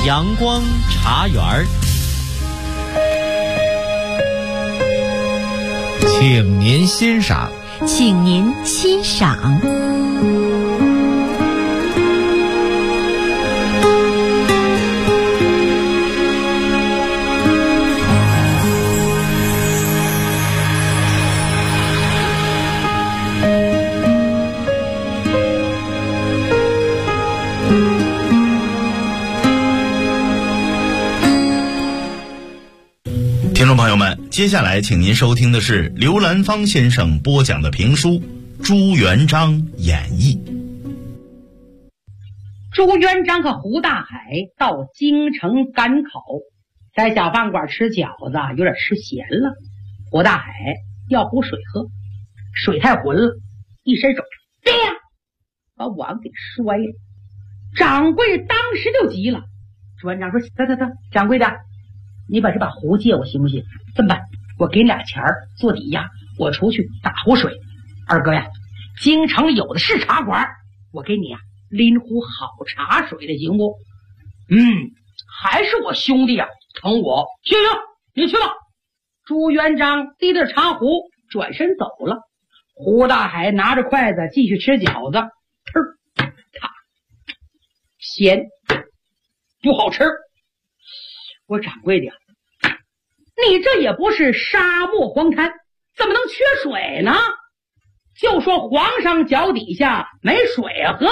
阳光茶园儿，请您欣赏。 请您欣赏。 听众朋友们，接下来请您收听的是刘兰芳先生播讲的评书《朱元璋演义》。 朱元璋和胡大海到京城赶考，在小饭馆吃饺子，有点吃咸了。胡大海要壶水喝，水太浑了，一伸手，这样把碗给摔了。掌柜当时就急了。朱元璋说：“得，掌柜的，你把这把壶借我行不行？这么办，我给你俩钱做抵押，我出去打壶水。二哥呀，京城有的是茶馆，我给你拎壶好茶水的行不？还是我兄弟疼我。行，你去吧。”朱元璋提着茶壶转身走了。胡大海拿着筷子继续吃饺子，咸，不好吃。我掌柜的，你这也不是沙漠荒滩，怎么能缺水呢？就说皇上脚底下没水喝。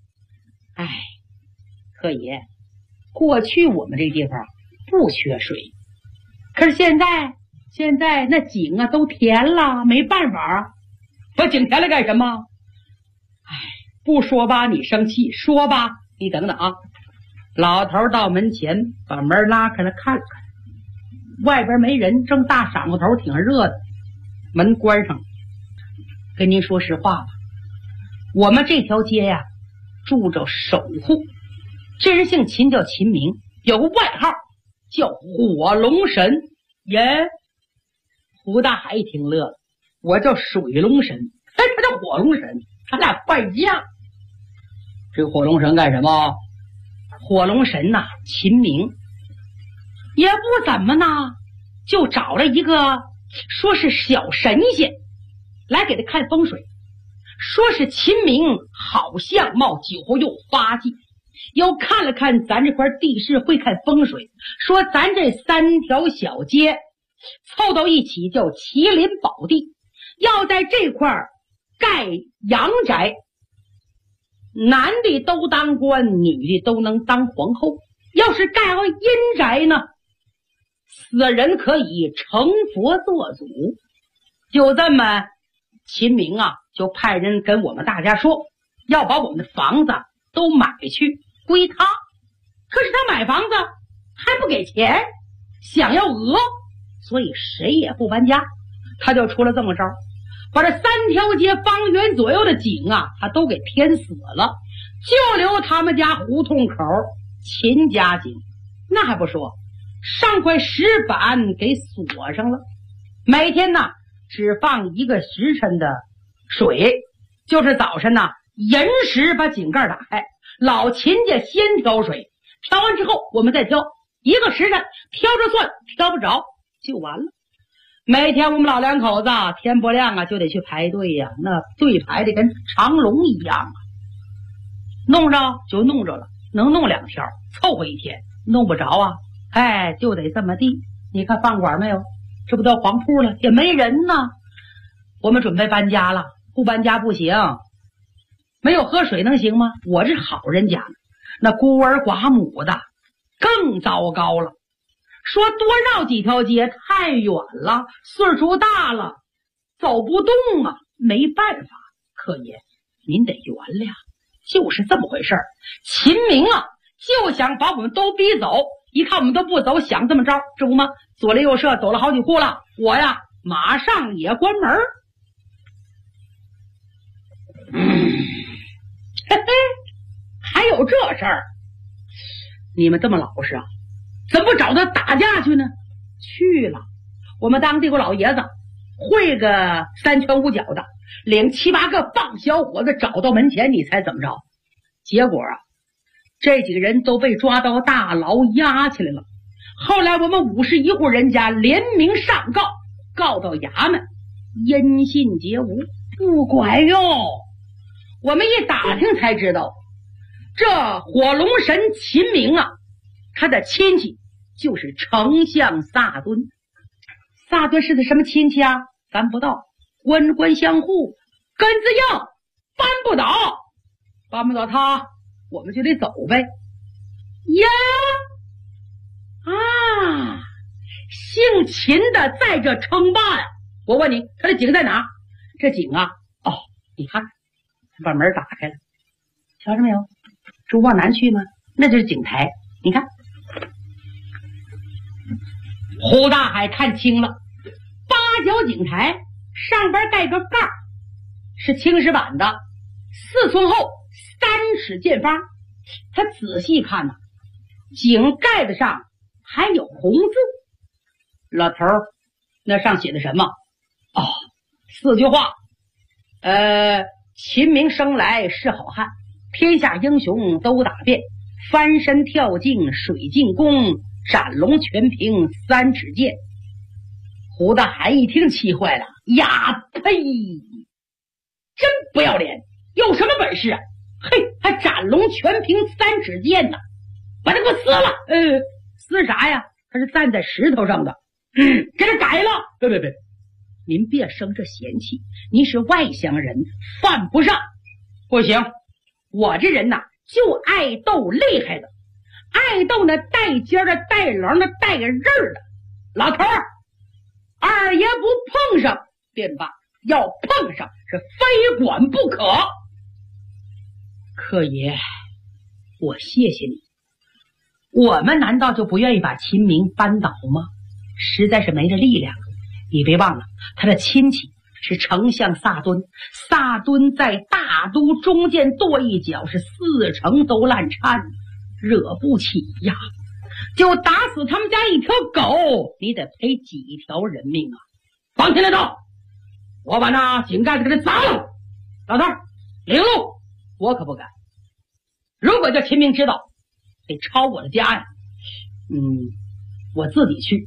客爷，过去我们这地方不缺水，可是现在那井都填了，没办法。把井填了干什么？不说吧你生气，说吧你等等啊。老头到门前把门拉开了，看了看，外边没人，正大晌午头，挺热的。门关上了。跟您说实话吧，我们这条街住着守护，这人姓秦，叫秦明，有个外号叫火龙神。胡大海一听乐了，我叫水龙神，他叫火龙神，他俩不一样。这个火龙神干什么？火龙神秦明也不怎么呢，就找了一个说是小神仙来给他看风水，说是秦明好相貌，酒后又发迹，又看了看咱这块地势，会看风水，说咱这三条小街凑到一起叫麒麟宝地，要在这块盖阳宅，男的都当官，女的都能当皇后。要是盖好阴宅呢，死人可以成佛做主。就这么，秦明就派人跟我们大家说，要把我们的房子都买去归他。可是他买房子还不给钱，想要讹，所以谁也不搬家。他就出了这么招，把这三条街方圆左右的井他都给填死了，就留他们家胡同口秦家井。那还不说，上块石板给锁上了，每天只放一个时辰的水，就是早晨寅时把井盖打开，老秦家先挑水，挑完之后我们再挑，一个时辰挑着算，挑不着就完了。每天我们老两口子天不亮就得去排队那队排的跟长龙一样弄着就弄着了，能弄2条凑合一天，弄不着就得这么地。你看饭馆没有，这不到黄铺了，也没人呢。我们准备搬家了，不搬家不行，没有喝水能行吗？我是好人家，那孤儿寡母的更糟糕了，说多绕几条街太远了，岁数大了走不动没办法。客爷您得原谅，就是这么回事儿。秦明就想把我们都逼走，一看我们都不走，想这么着，这不吗？左邻右舍走了好几户了，我马上也关门。还有这事儿？你们这么老实怎么不找他打架去呢？去了，我们当地有老爷子会个3拳5脚的，领7、8个棒小伙子找到门前，你猜怎么着？结果这几个人都被抓到大牢押起来了。后来我们51户人家联名上告，告到衙门，音信皆无，不管哟。我们一打听才知道，这火龙神秦明啊，他的亲戚就是丞相萨敦。萨敦是他什么亲戚啊？咱不知道，官官相护，根子硬，搬不倒，搬不倒他，我们就得走呗。呀啊，姓秦的在这称霸呀！我问你，他的井在哪？这井啊，哦，你看，把门打开了，瞧着没有？这往南去吗？那就是井台，你看。胡大海看清了，八角井台上边盖个盖儿，是青石板的，4寸厚，3尺见方。他仔细看呐，井盖子上还有红字。老头儿，那上写的什么？哦，4句话。秦明生来是好汉，天下英雄都打遍，翻身跳进水镜宫，斩龙全凭3尺剑。胡大海一听气坏了，呀呸！真不要脸，有什么本事啊？嘿，还斩龙全凭3尺剑呢！把他给我撕了！撕啥呀？他是站在石头上的，给他改了！别，您别生这嫌弃，您是外乡人，犯不上。不行，我这人呐，就爱斗厉害的，爱斗那带尖的、带棱的、带个刃的。老头儿，二爷不碰上便罢，要碰上是非管不可。客爷，我谢谢你。我们难道就不愿意把秦明扳倒吗？实在是没这力量。你别忘了，他的亲戚是丞相萨敦，萨敦在大都中间跺一脚，是4城都烂颤，惹不起呀。就打死他们家一条狗，你得赔几条人命啊！绑起来走，我把那井盖子给他砸了。老头儿，领路，我可不敢。如果叫秦明知道，得抄我的家呀。我自己去。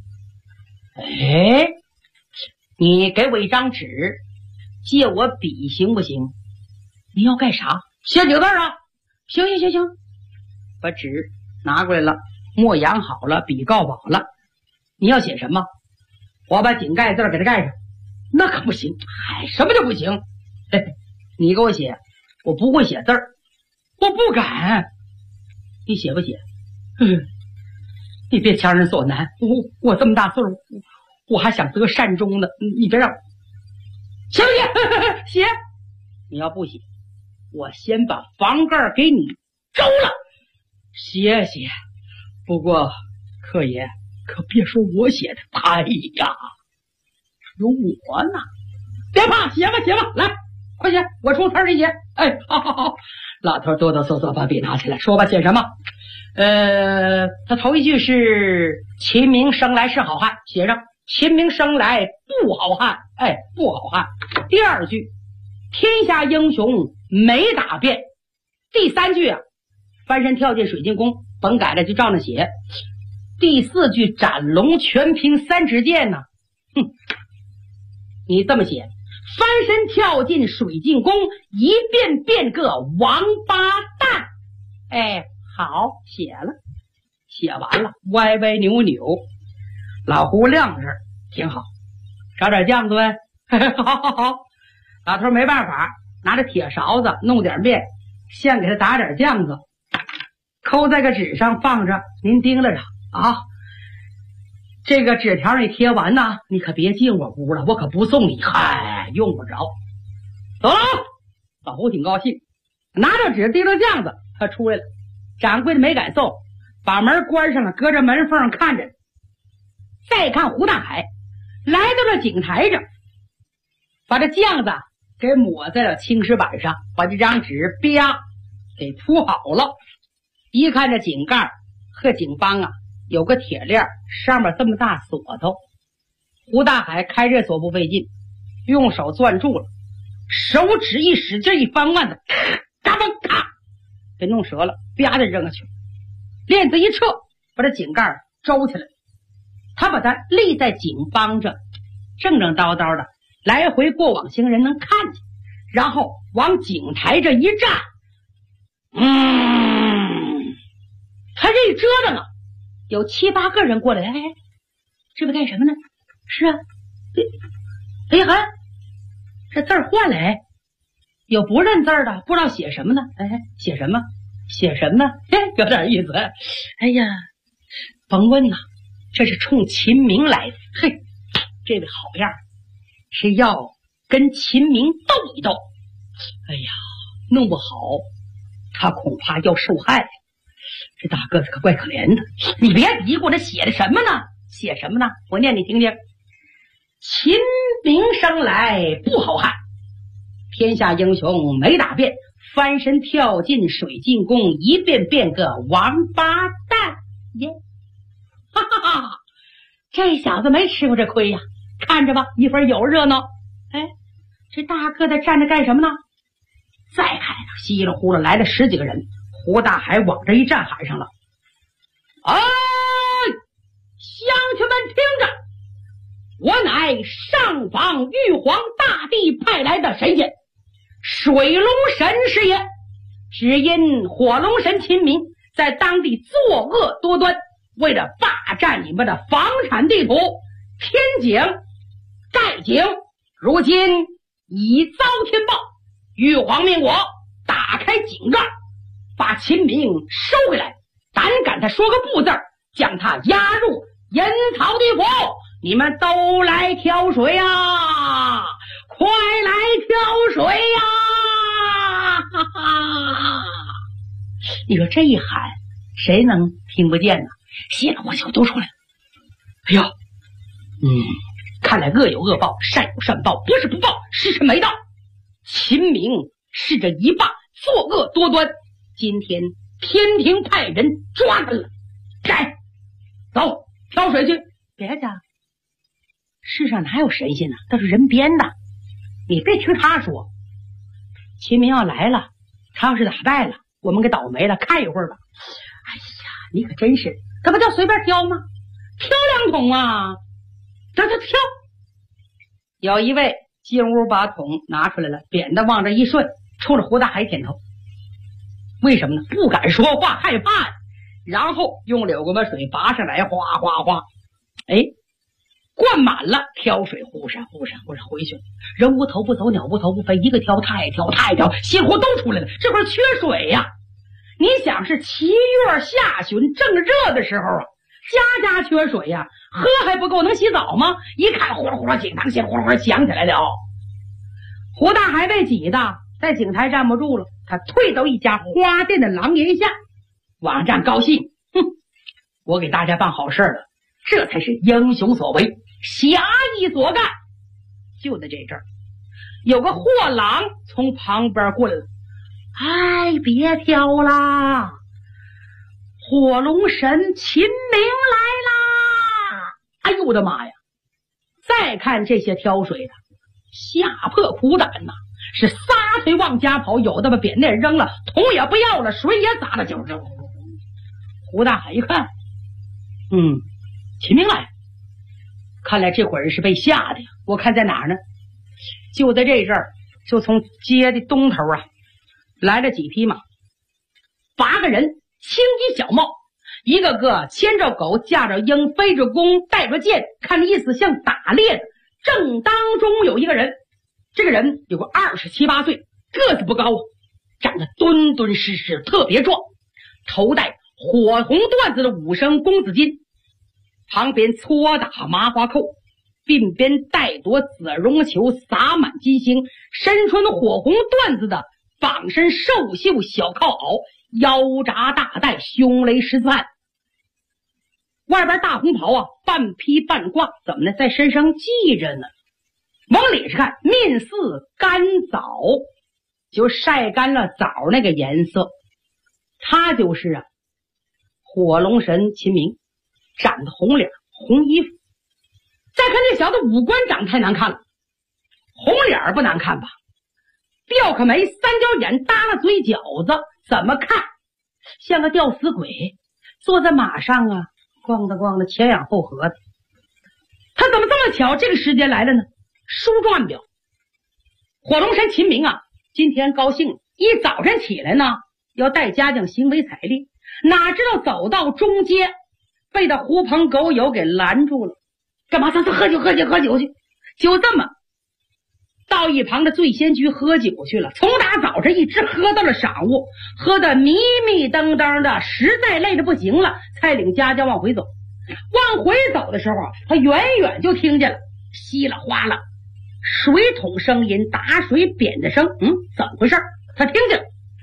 你给我一张纸，借我笔行不行？你要干啥？写几个字啊？行，把纸拿过来了，墨养好了，笔告好了。你要写什么？我把井盖字给它盖上。那可不行。什么就不行？你给我写，我不会写字儿，我不敢。你写不写？你别强人所难，我这么大岁数，我还想得善终呢。你别让写不写？写。你要不写，我先把房盖给你周了。写。不过客爷可别说我写的，哎呀，有我呢。别怕，写吧，来，快写，我出词儿你写。好。老头哆哆嗦嗦把笔拿起来，说吧，写什么？他头一句是秦明生来是好汉，写上秦明生来不好汉，不好汉。第二句天下英雄没打遍。第3句啊，翻身跳进水晶宫，甭改了，就照那写。第4句斩龙全凭3尺剑呢，你这么写，翻身跳进水晶宫，一遍变个王八蛋。好，写了，写完了，歪歪扭扭。老胡亮着挺好，找点酱子呗。好。老头没办法，拿着铁勺子弄点面，先给他打点酱子，抠在个纸上放着，您盯着啊。这个纸条你贴完呢，你可别进我屋了，我可不送你。用不着。走了。老胡挺高兴，拿着纸滴着酱子，他出来了。掌柜的没敢送，把门关上了，隔着门缝看着。再看胡大海来到了井台上，把这酱子给抹在了青石板上，把这张纸啪给铺好了。一看这井盖和井帮啊，有个铁链，上面这么大锁头。胡大海开这锁不费劲，用手攥住了，手指一使劲一翻腕子，嘎嘣咔， 给弄折了，啪的扔下去，链子一撤，把这井盖周起来，他把它立在井帮着，正正叨叨的，来回过往行人能看见，然后往井台这一站，他这一折腾啊，有7、8个人过来，哎，这边干什么呢？是啊，哎呀，这字儿换了，哎，有不认字的，不知道写什么呢？哎，写什么？哎，有点意思。哎呀，甭问呐，这是冲秦明来的。嘿，这个好样，是要跟秦明斗一斗。哎呀，弄不好他恐怕要受害。这大个子可怪可怜的。你别嘀咕，这写的什么呢？写什么呢？我念你听听。秦明生来不好汉，天下英雄没打遍，翻身跳进水进宫，一遍遍个王八蛋耶！哈哈哈，这小子没吃过这亏呀！看着吧，一会儿有热闹。哎，这大个子站着干什么呢？再看稀里呼噜来了10几个人，胡大海往这一站喊上了：“哎，乡亲们听着！我乃上访玉皇大帝派来的神仙，水龙神是也。只因火龙神秦明在当地作恶多端，为了霸占你们的房产地图天井盖井，如今已遭天报，玉皇命我打开井盖，把秦明收回来。胆敢他说个不字，将他押入阴曹地府。你们都来挑水呀！快来挑水呀！哈哈！你说这一喊，谁能听不见呢？稀里哗啦都出来了。哎呦，看来恶有恶报，善有善报，不是不报，时辰没到。秦明是这一霸，作恶多端，今天天庭派人抓他了。来，走，挑水去。别介，世上哪有神仙呢？都是人编的。你别听他说，秦明要来了，他要是打败了，我们给倒霉了，看一会儿吧。哎呀，你可真是，这不叫随便挑吗？挑2桶啊，这挑。有一位进屋把桶拿出来了，扁的往这一顺，冲着胡大海点头。为什么呢？不敢说话，害怕呀。然后用柳棍把水拔上来，哗哗哗，哎，灌满了，挑水忽闪忽闪忽闪回去了。人无头不走，鸟无头不飞，一个挑太挑太挑，稀里糊都出来了。这会儿缺水呀！你想是7月下旬正热的时候啊，家家缺水呀，喝还不够，能洗澡吗？一看呼噜呼噜井堂先呼噜呼噜响起来了。胡大海被挤的在井台站不住了，他退到一家花店的廊檐下，网站高兴，我给大家办好事了，这才是英雄所为，侠义所干。就在这阵儿，有个货郎从旁边过来了。哎，别挑啦，火龙神秦明来啦！哎呦我的妈呀！再看这些挑水的，吓破苦胆呐，是撒腿往家跑，有的把扁担扔了，桶也不要了，水也洒了，就是胡大海一看，秦明来，看来这伙人是被吓的呀。我看在哪儿呢？就在这阵儿，就从街的东头啊来了几匹马，8个人，青衣小帽，一个个牵着狗，驾着鹰，飞着弓，带着剑，看着意思像打猎的。正当中有一个人，这个人有个27、8岁，个子不高，长得敦敦实实，特别壮，头戴火红缎子的5升公子巾，旁边搓打麻花扣，鬓边带朵紫绒球，洒满金星，身穿火红缎子的绑身寿绣小靠袄，腰扎大带，胸勒14汉，外边大红袍啊，半披半挂，怎么呢？在身上系着呢。往里是看，面似干枣，就晒干了枣那个颜色。他就是啊，火龙神秦明，长得红脸红衣服。再看这小子五官长太难看了，红脸不难看吧？吊个眉，3角眼，耷拉嘴角子， 怎么看像个吊死鬼，坐在马上啊，咣当咣当前仰后合的。他怎么这么巧这个时间来了呢？书中暗表，火龙神秦明啊，今天高兴，一早晨起来呢，要带家将行为采猎，哪知道走到中街，被他狐朋狗友给拦住了。干嘛？他喝酒去。就这么到一旁的醉仙居喝酒去了，从打早晨一直喝到了晌午，喝得迷迷瞪瞪的，实在累得不行了，才领家将往回走。往回走的时候，他远远就听见了稀里哗啦水桶声音，打水扁的声。怎么回事？他听见了，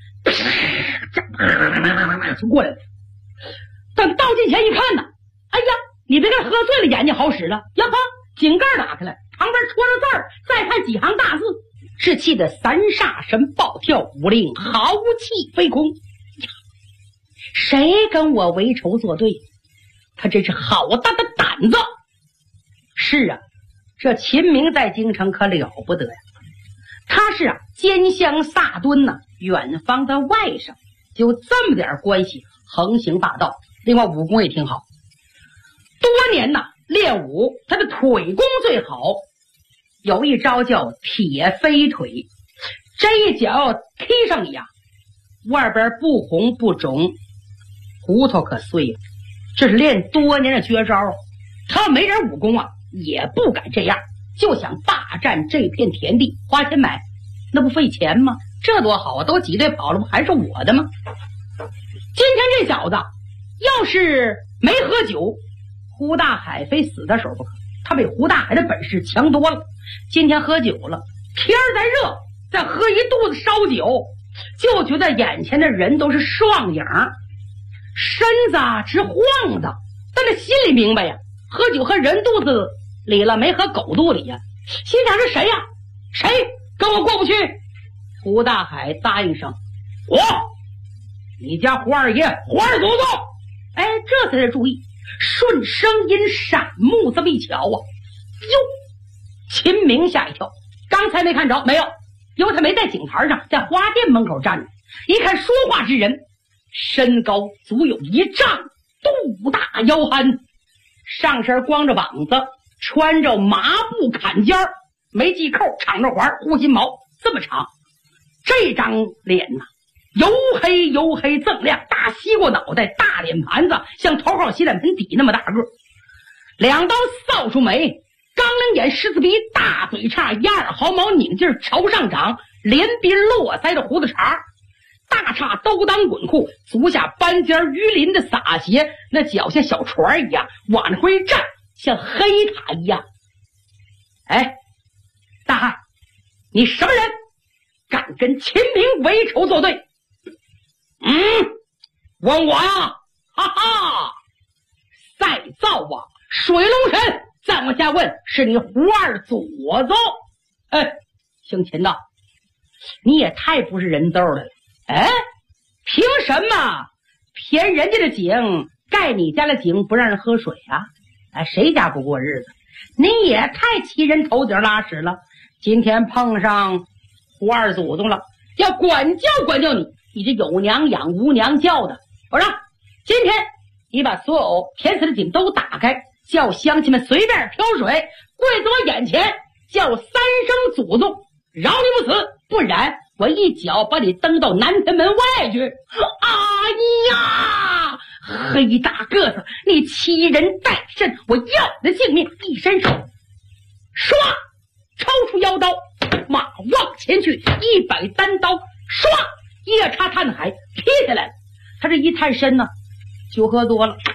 就过来了。等到近前一看呢，哎呀，你别看喝醉了眼睛好使了呀！哈，井盖打开来，旁边戳着字儿，再看几行大字，是气得三煞神暴跳，五令豪气飞空。谁跟我为仇作对？他真是好大的胆子！是啊，这秦明在京城可了不得呀。他是奸相撒敦呢，远方的外甥，就这么点关系，横行霸道。另外武功也挺好，多年呢练武，他的腿功最好，有一招叫铁飞腿，这一脚踢上你呀，外边不红不肿，骨头可碎了。这是练多年的绝招，他没点武功啊，也不敢这样，就想霸占这片田地，花钱买，那不费钱吗？这多好啊，都挤兑跑了，不还是我的吗？今天这小子要是没喝酒，胡大海非死他手不可，他比胡大海的本事强多了。今天喝酒了，天再热，再喝一肚子烧酒，就觉得眼前的人都是双影，身子直晃的，但是心里明白呀，喝酒喝人肚子里了，没喝狗肚里呀。心想是谁呀？谁跟我过不去？胡大海答应声，我，你家胡二爷，胡二祖宗。哎，这才是注意，顺声音闪目这么一瞧啊，哟，秦明吓一跳，刚才没看着，没有，因为他没在井台上，在花店门口站着。一看说话之人，身高足有1丈，肚大腰憨，上身光着膀子，穿着麻布坎肩，没系扣，敞着环，护心毛这么长，这张脸呐，黝黑黝黑锃亮，大西瓜脑袋，大脸盘子像头号洗脸盆底那么大个，两刀扫帚眉，钢棱眼，狮子鼻，大嘴叉，压耳毫毛拧劲朝上长，连鬓络腮的胡子茬，大叉兜裆滚裤，足下斑尖鱼鳞的洒鞋，那脚像小船一样往回一站，像黑塔一样。哎，大汉，你什么人？敢跟秦明为仇作对？问我呀？哈哈！再造啊！水龙神，再往下问，是你胡二祖宗。哎，姓秦的，你也太不是人道了。哎，凭什么填人家的井，盖你家的井不让人喝水啊？哎，谁家不过日子？你也太欺人头顶拉屎了。今天碰上胡二祖宗了，要管教管教你，你这有娘养无娘教的。我说，今天你把所有填死的井都打开，叫乡亲们随便挑水，跪在我眼前，叫3声祖宗，饶你不死，不然我一脚把你蹬到南天门外去。哎呀，黑大个子，你欺人太甚，我要你的性命！一伸手，唰，抽出腰刀，马往前去，100单刀，唰，夜叉探海劈下来了。他这一探身呢，酒喝多了，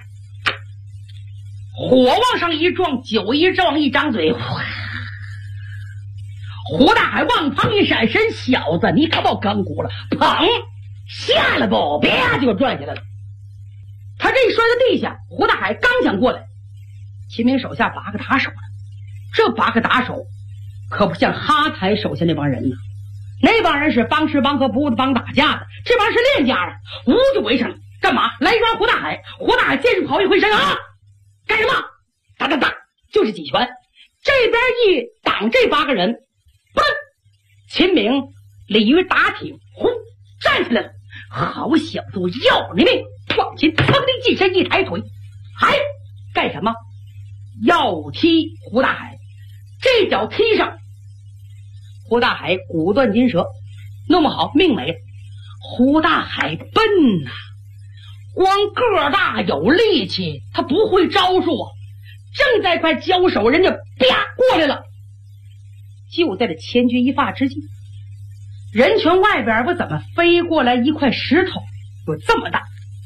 火往上一撞，酒一撞，一张嘴，胡大海往旁一闪身，小子，你可把我刚骨了，砰，下来不，啪就转下来了。他这一摔在地下，胡大海刚想过来，秦明手下8个打手呢，这8个打手可不像哈台手下那帮人呢，那帮人是帮吃帮喝不帮打架的，这帮是练家的，呜就围上了，干嘛来抓胡大海？胡大海见势跑一回身啊，干什么？打打打，就是几拳，这边一挡这8个人，砰！秦明鲤鱼打挺，呼站起来了， 好小子，我要你命！往前噌的近身一抬腿，干什么？要踢胡大海，这脚踢上，胡大海骨断筋折，弄不好命没了。胡大海笨呐，光个大有力气，他不会招数啊。正在快交手，人家啪过来了。就在这千钧一发之际，人群外边不怎么飞过来一块石头，有这么大，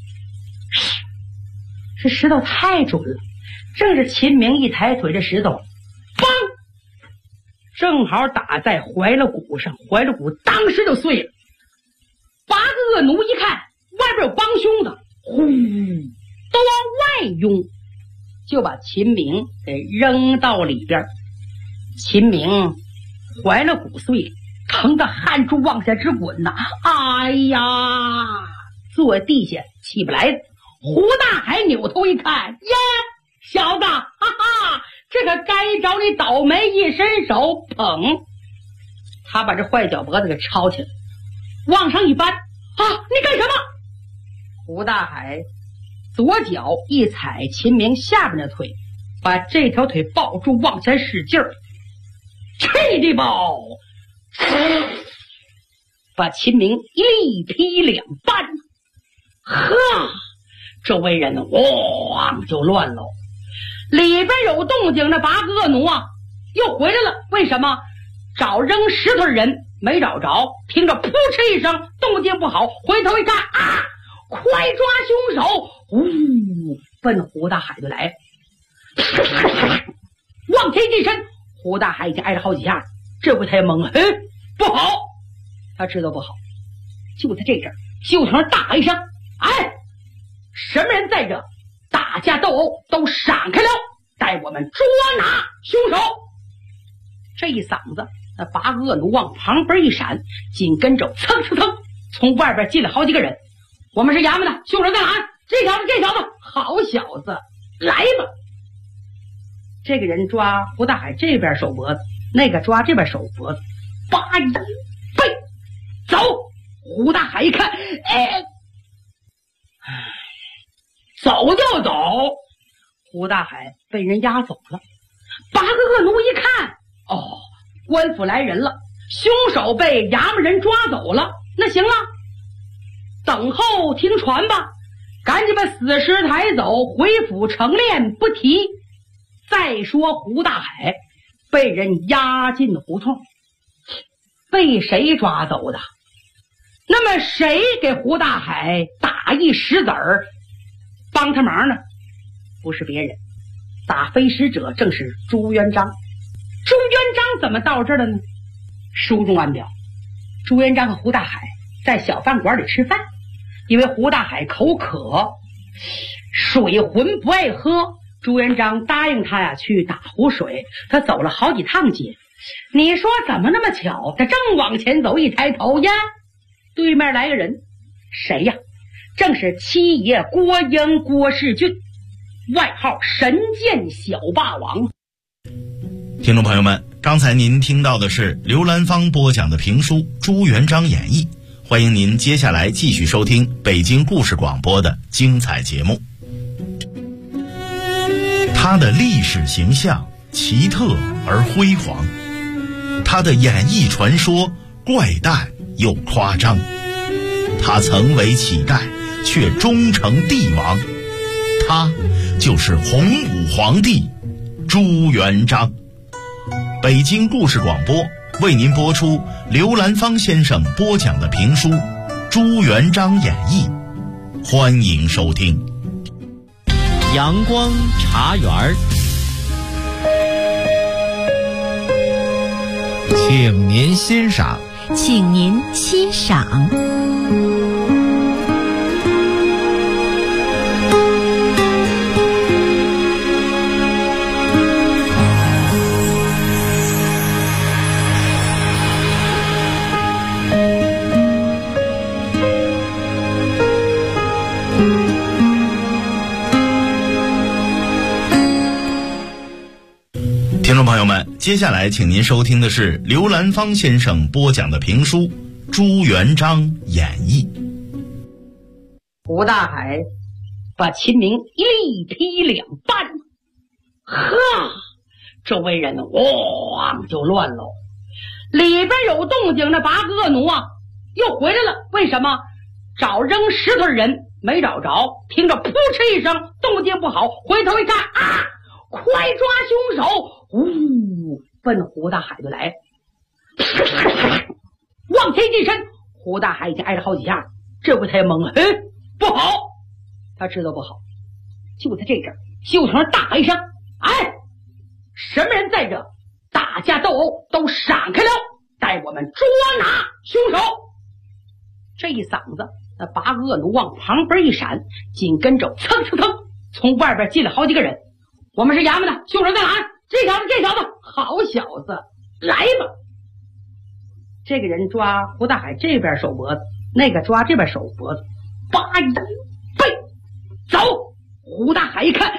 这石头太准了，正是秦明一抬腿，这石头梆，正好打在怀了骨上，怀了骨当时就碎了。八个恶奴一看外边有帮凶的，呼，都往外拥，就把秦明给扔到里边。秦明怀了骨碎了，疼得汗珠往下直滚呐！哎呀，坐地下起不来。胡大海扭头一看，呀，小子，哈哈，这可该找你倒霉！一伸手，砰，他把这坏脚脖子给抄起来，往上一扳，你干什么？胡大海左脚一踩秦明下边的腿，把这条腿抱住，往前使劲儿，气的包，把秦明一劈两半。呵，周围人咣就乱喽，里边有动静，那八个恶奴啊又回来了。为什么？找扔石头的人没找着，听着扑哧一声，动静不好，回头一看啊，快抓凶手！奔胡大海就来了，往前一伸，胡大海已经挨了好几下了，这回他也懵了，不好，他知道不好。就在这阵儿，就听大一声，什么人在这打架斗殴，都闪开了，带我们捉拿凶手！这一嗓子，那八个恶奴往旁边一闪，紧跟着蹭蹭蹭从外边进来好几个人。我们是衙门的，凶手在哪？这条子，好小子，来吧！这个人抓胡大海这边手脖子，那个抓这边手脖子，叭一背走。胡大海一看，走就走。胡大海被人押走了。八个恶奴一看，官府来人了，凶手被衙门人抓走了。那行了，等候听传吧，赶紧把死尸抬走，回府成殓不提。再说胡大海被人押进胡同，被谁抓走的？那么谁给胡大海打一石子儿帮他忙呢？不是别人，打飞石者正是朱元璋。朱元璋怎么到这儿了呢？书中暗表，朱元璋和胡大海在小饭馆里吃饭，因为胡大海口渴，水浑不爱喝，朱元璋答应他呀去打壶水。他走了好几趟街，你说怎么那么巧，他正往前走，一抬头呀，对面来个人，谁呀？正是七爷郭英郭士俊，外号神剑小霸王。 听众朋友们，刚才您听到的是刘兰芳播讲的评书《朱元璋演义》，欢迎您接下来继续收听北京故事广播的精彩节目。他的历史形象奇特而辉煌，他的演艺传说怪诞又夸张，他曾为乞丐却终成帝王，他就是洪武皇帝朱元璋。北京故事广播为您播出刘兰芳先生播讲的评书《朱元璋演义》，欢迎收听。 阳光茶园，请您欣赏。 请您欣赏。 听众朋友们，接下来请您收听的是刘兰芳先生播讲的评书《朱元璋演义》。 胡大海把秦明一劈两半，呵，周围人汪就乱喽。里边有动静，那八个恶奴啊又回来了。为什么？找扔石头的人没找着，听着扑哧一声，动静不好，回头一看啊，快抓凶手！呜，奔胡大海就来，往前近身。胡大海已经挨了好几下，这回他也懵了，不好，他知道不好。就在这阵儿，秀成大喊一声：“哎，什么人在这？打架斗殴都闪开了，带我们捉拿凶手！”这一嗓子，那八个恶奴往旁边一闪，紧跟着蹭蹭蹭从外边进来好几个人。我们是衙门的，凶手在哪？这小子，好小子，来吧！这个人抓胡大海这边手脖子，那个抓这边手脖子，叭一背走。胡大海一看，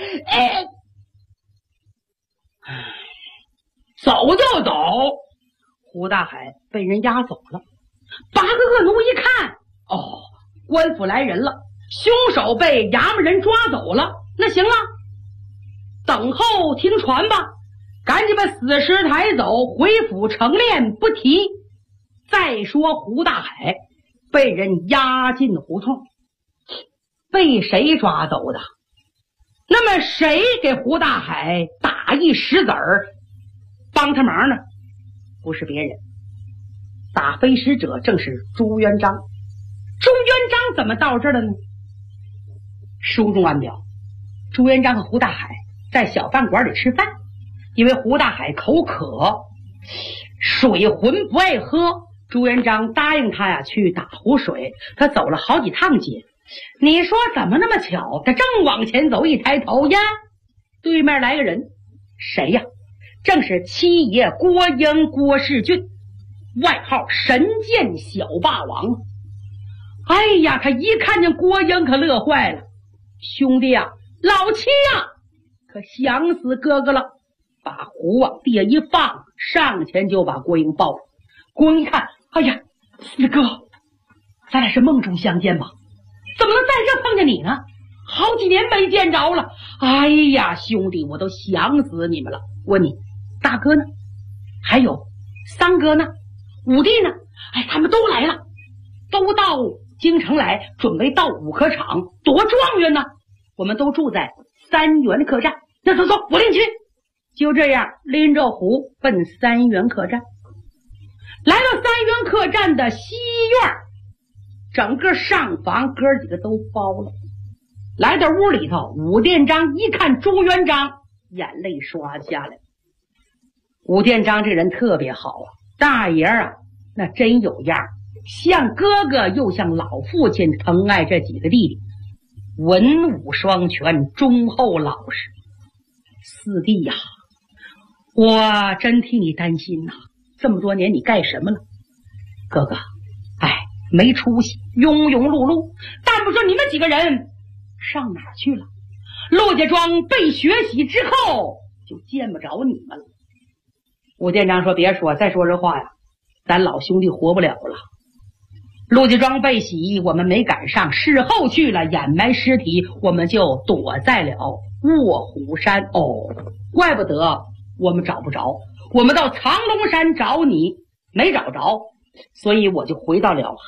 走就走。胡大海被人押走了。八个恶奴一看，官府来人了，凶手被衙门人抓走了。那行了，等候听传吧，赶紧把死尸抬走，回府成殓不提。再说胡大海被人押进胡同，被谁抓走的？那么谁给胡大海打一石子儿帮他忙呢？不是别人，打飞石者正是朱元璋。朱元璋怎么到这儿了呢？书中暗表，朱元璋和胡大海在小饭馆里吃饭，因为胡大海口渴，水浑不爱喝，朱元璋答应他去打壶水。他走了好几趟街，你说怎么那么巧？他正往前走，一抬头呀，对面来个人，谁呀？正是七爷郭英郭士俊，外号神剑小霸王。哎呀，他一看见郭英可乐坏了，兄弟啊，老七啊，可想死哥哥了，把壶往地下一放，上前就把郭英抱住。郭英一看，哎呀，四哥，咱俩是梦中相见吧？怎么能在这碰见你呢？好几年没见着了。哎呀，兄弟，我都想死你们了。问你，大哥呢？还有三哥呢？五弟呢？哎，他们都来了，都到京城来，准备到武科场夺状元呢。我们都住在三元客栈。那走，我领你去。就这样，拎着壶奔三元客栈。来到三元客栈的西院，整个上房哥几个都包了。来到屋里头，武殿章一看朱元璋，眼泪刷下来。武殿章这人特别好啊，大爷啊，那真有样，像哥哥又像老父亲，疼爱这几个弟弟，文武双全，忠厚老实。四弟呀，我真替你担心呐，这么多年你干什么了？哥哥，没出息，庸庸碌碌，但不说你们几个人上哪儿去了？陆家庄被血洗之后，就见不着你们了。武殿章说：“别说，再说这话呀，咱老兄弟活不了了。陆家庄被洗，我们没赶上，事后去了掩埋尸体，我们就躲在了卧虎山。怪不得我们找不着，我们到藏龙山找你，没找着，所以我就回到了